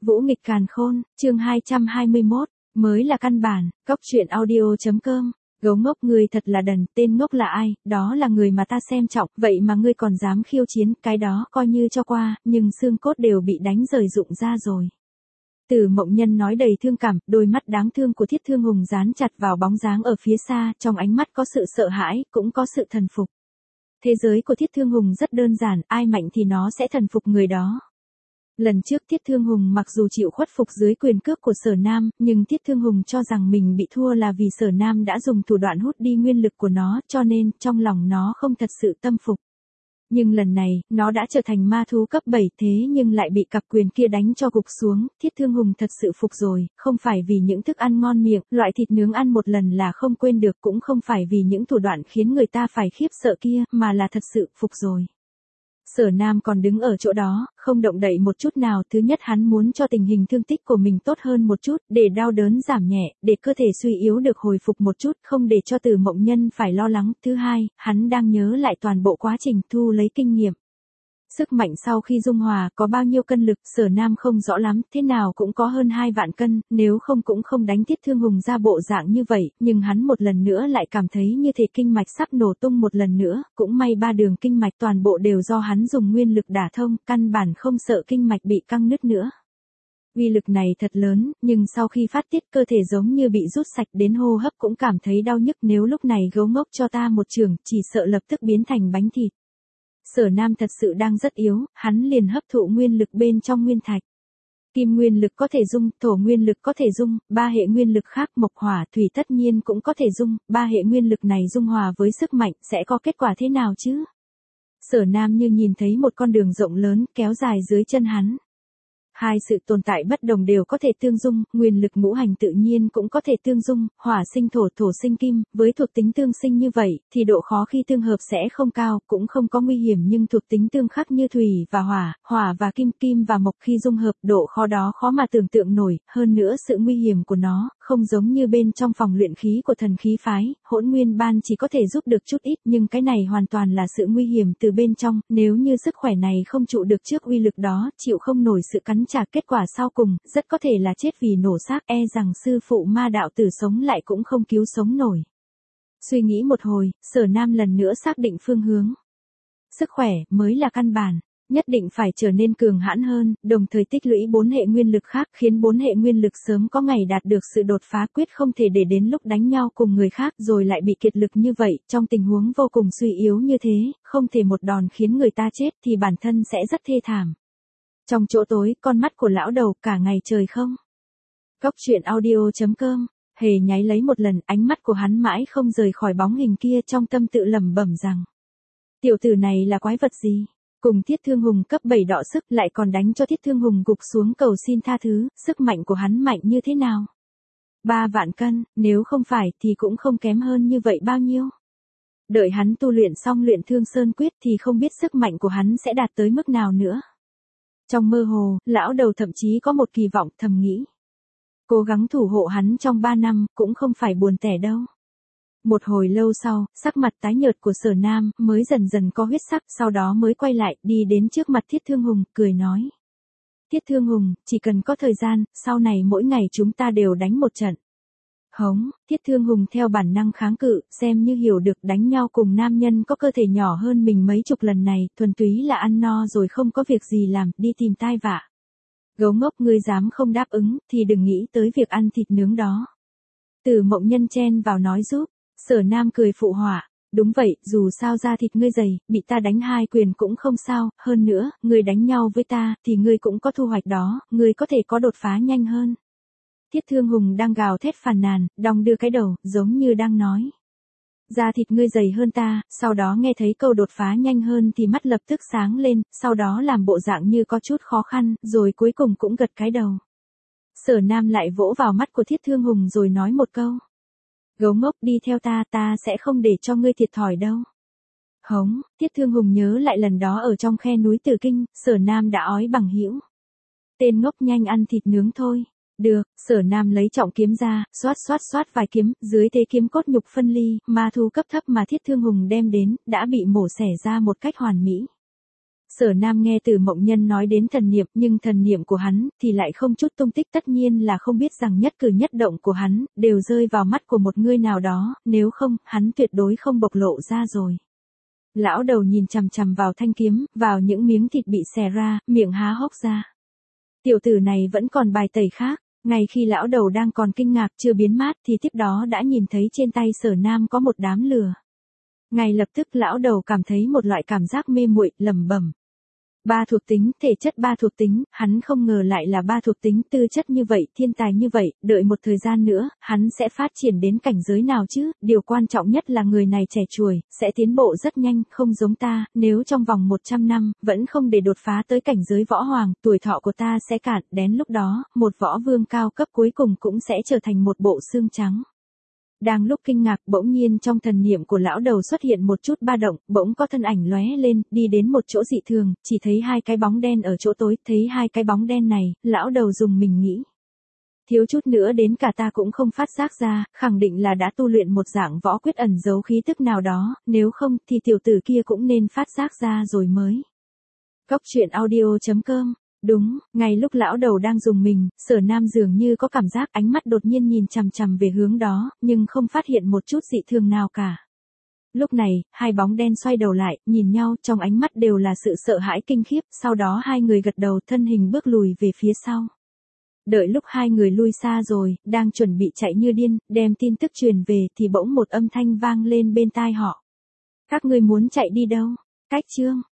Vũ nghịch càn khôn, chương 221, mới là căn bản, cóc truyện audio.com. Gấu ngốc ngươi thật là đần, tên ngốc là ai, đó là người mà ta xem trọng, vậy mà ngươi còn dám khiêu chiến, cái đó coi như cho qua, nhưng xương cốt đều bị đánh rời rụng ra rồi. Từ Mộng Nhân nói đầy thương cảm, đôi mắt đáng thương của Thiết Thương Hùng dán chặt vào bóng dáng ở phía xa, trong ánh mắt có sự sợ hãi, cũng có sự thần phục. Thế giới của Thiết Thương Hùng rất đơn giản, ai mạnh thì nó sẽ thần phục người đó. Lần trước Thiết Thương Hùng mặc dù chịu khuất phục dưới quyền cước của Sở Nam, nhưng Thiết Thương Hùng cho rằng mình bị thua là vì Sở Nam đã dùng thủ đoạn hút đi nguyên lực của nó, cho nên trong lòng nó không thật sự tâm phục. Nhưng lần này, nó đã trở thành ma thú cấp 7 thế nhưng lại bị cặp quyền kia đánh cho gục xuống, Thiết Thương Hùng thật sự phục rồi, không phải vì những thức ăn ngon miệng, loại thịt nướng ăn một lần là không quên được, cũng không phải vì những thủ đoạn khiến người ta phải khiếp sợ kia, mà là thật sự phục rồi. Sở Nam còn đứng ở chỗ đó, không động đậy một chút nào. Thứ nhất hắn muốn cho tình hình thương tích của mình tốt hơn một chút, để đau đớn giảm nhẹ, để cơ thể suy yếu được hồi phục một chút, không để cho Từ Mộng Nhân phải lo lắng. Thứ hai, hắn đang nhớ lại toàn bộ quá trình thu lấy kinh nghiệm. Sức mạnh sau khi dung hòa có bao nhiêu cân lực, Sở Nam không rõ lắm, thế nào cũng có hơn 2 vạn cân, nếu không cũng không đánh Thiết Thương Hùng ra bộ dạng như vậy, nhưng hắn một lần nữa lại cảm thấy như thể kinh mạch sắp nổ tung một lần nữa, cũng may 3 đường kinh mạch toàn bộ đều do hắn dùng nguyên lực đả thông, căn bản không sợ kinh mạch bị căng nứt nữa. Uy lực này thật lớn, nhưng sau khi phát tiết cơ thể giống như bị rút sạch, đến hô hấp cũng cảm thấy đau nhức, nếu lúc này Gấu Ngốc cho ta một chưởng, chỉ sợ lập tức biến thành bánh thịt. Sở Nam thật sự đang rất yếu, hắn liền hấp thụ nguyên lực bên trong nguyên thạch. Kim nguyên lực có thể dung, thổ nguyên lực có thể dung, 3 hệ nguyên lực khác mộc hỏa thủy tất nhiên cũng có thể dung, 3 hệ nguyên lực này dung hòa với sức mạnh sẽ có kết quả thế nào chứ? Sở Nam như nhìn thấy một con đường rộng lớn kéo dài dưới chân hắn. Hai sự tồn tại bất đồng đều có thể tương dung, nguyên lực ngũ hành tự nhiên cũng có thể tương dung, hỏa sinh thổ, thổ sinh kim, với thuộc tính tương sinh như vậy, thì độ khó khi tương hợp sẽ không cao, cũng không có nguy hiểm, nhưng thuộc tính tương khắc như thủy và hỏa, hỏa và kim, kim và mộc khi dung hợp, độ khó đó khó mà tưởng tượng nổi, hơn nữa sự nguy hiểm của nó, không giống như bên trong phòng luyện khí của thần khí phái, hỗn nguyên ban chỉ có thể giúp được chút ít, nhưng cái này hoàn toàn là sự nguy hiểm từ bên trong, nếu như sức khỏe này không trụ được trước uy lực đó, chịu không nổi sự cắn trả, kết quả sau cùng, rất có thể là chết vì nổ xác, e rằng sư phụ ma đạo tử sống lại cũng không cứu sống nổi. Suy nghĩ một hồi, Sở Nam lần nữa xác định phương hướng. Sức khỏe mới là căn bản, nhất định phải trở nên cường hãn hơn, đồng thời tích lũy 4 hệ nguyên lực khác, khiến 4 hệ nguyên lực sớm có ngày đạt được sự đột phá, quyết không thể để đến lúc đánh nhau cùng người khác rồi lại bị kiệt lực như vậy, trong tình huống vô cùng suy yếu như thế, không thể một đòn khiến người ta chết thì bản thân sẽ rất thê thảm. Trong chỗ tối, con mắt của lão đầu cả ngày trời không. Cóc truyện audio.com, hề nháy lấy một lần, ánh mắt của hắn mãi không rời khỏi bóng hình kia, trong tâm tự lẩm bẩm rằng. Tiểu tử này là quái vật gì? Cùng Thiết Thương Hùng cấp 7 đọ sức lại còn đánh cho Thiết Thương Hùng gục xuống cầu xin tha thứ, sức mạnh của hắn mạnh như thế nào? 3 vạn cân, nếu không phải thì cũng không kém hơn như vậy bao nhiêu. Đợi hắn tu luyện xong luyện Thương Sơn Quyết thì không biết sức mạnh của hắn sẽ đạt tới mức nào nữa. Trong mơ hồ, lão đầu thậm chí có một kỳ vọng, thầm nghĩ. Cố gắng thủ hộ hắn trong 3 năm, cũng không phải buồn tẻ đâu. Một hồi lâu sau, sắc mặt tái nhợt của Sở Nam mới dần dần có huyết sắc, sau đó mới quay lại, đi đến trước mặt Thiết Thương Hùng, cười nói. Thiết Thương Hùng, chỉ cần có thời gian, sau này mỗi ngày chúng ta đều đánh một trận. Hống, Thiết Thương Hùng theo bản năng kháng cự, xem như hiểu được đánh nhau cùng nam nhân có cơ thể nhỏ hơn mình mấy chục lần này, thuần túy là ăn no rồi không có việc gì làm, đi tìm tai vạ. Gấu ngốc, ngươi dám không đáp ứng, thì đừng nghĩ tới việc ăn thịt nướng đó. Từ Mộng Nhân chen vào nói giúp, Sở Nam cười phụ họa, đúng vậy, dù sao da thịt ngươi dày, bị ta đánh 2 quyền cũng không sao, hơn nữa, ngươi đánh nhau với ta, thì ngươi cũng có thu hoạch đó, ngươi có thể có đột phá nhanh hơn. Thiết Thương Hùng đang gào thét phàn nàn, đong đưa cái đầu, giống như đang nói. Da thịt ngươi dày hơn ta, sau đó nghe thấy câu đột phá nhanh hơn thì mắt lập tức sáng lên, sau đó làm bộ dạng như có chút khó khăn, rồi cuối cùng cũng gật cái đầu. Sở Nam lại vỗ vào mắt của Thiết Thương Hùng rồi nói một câu. Gấu ngốc, đi theo ta, ta sẽ không để cho ngươi thiệt thòi đâu. Hống, Thiết Thương Hùng nhớ lại lần đó ở trong khe núi Tử Kinh, Sở Nam đã ói bằng hữu. Tên ngốc, nhanh ăn thịt nướng thôi. Được, Sở Nam lấy trọng kiếm ra, xoát vài kiếm, dưới thế kiếm cốt nhục phân ly, ma thú cấp thấp mà Thiết Thương Hùng đem đến, đã bị mổ xẻ ra một cách hoàn mỹ. Sở Nam nghe Từ Mộng Nhân nói đến thần niệm, nhưng thần niệm của hắn thì lại không chút tung tích, tất nhiên là không biết rằng nhất cử nhất động của hắn đều rơi vào mắt của một người nào đó, nếu không, hắn tuyệt đối không bộc lộ ra rồi. Lão đầu nhìn chằm chằm vào thanh kiếm, vào những miếng thịt bị xẻ ra, miệng há hốc ra. Tiểu tử này vẫn còn bài tẩy khác. Ngay khi lão đầu đang còn kinh ngạc chưa biến mát thì tiếp đó đã nhìn thấy trên tay Sở Nam có một đám lửa. Ngay lập tức lão đầu cảm thấy một loại cảm giác mê muội, lẩm bẩm. 3 thuộc tính, thể chất 3 thuộc tính, hắn không ngờ lại là 3 thuộc tính, tư chất như vậy, thiên tài như vậy, đợi một thời gian nữa, hắn sẽ phát triển đến cảnh giới nào chứ, điều quan trọng nhất là người này trẻ tuổi, sẽ tiến bộ rất nhanh, không giống ta, nếu trong vòng 100 năm, vẫn không để đột phá tới cảnh giới võ hoàng, tuổi thọ của ta sẽ cạn, đến lúc đó, một võ vương cao cấp cuối cùng cũng sẽ trở thành một bộ xương trắng. Đang lúc kinh ngạc, bỗng nhiên trong thần niệm của lão đầu xuất hiện một chút ba động, bỗng có thân ảnh lóe lên, đi đến một chỗ dị thường, chỉ thấy 2 cái bóng đen ở chỗ tối, thấy 2 cái bóng đen này, lão đầu dùng mình nghĩ. Thiếu chút nữa đến cả ta cũng không phát giác ra, khẳng định là đã tu luyện một dạng võ quyết ẩn giấu khí tức nào đó, nếu không thì tiểu tử kia cũng nên phát giác ra rồi mới. Cốc truyện audio.com. Đúng, ngay lúc lão đầu đang dùng mình, Sở Nam dường như có cảm giác ánh mắt đột nhiên nhìn chằm chằm về hướng đó, nhưng không phát hiện một chút dị thường nào cả. Lúc này, 2 bóng đen xoay đầu lại, nhìn nhau, trong ánh mắt đều là sự sợ hãi kinh khiếp, sau đó 2 người gật đầu, thân hình bước lùi về phía sau. Đợi lúc 2 người lui xa rồi, đang chuẩn bị chạy như điên, đem tin tức truyền về thì bỗng một âm thanh vang lên bên tai họ. Các ngươi muốn chạy đi đâu? Cách chương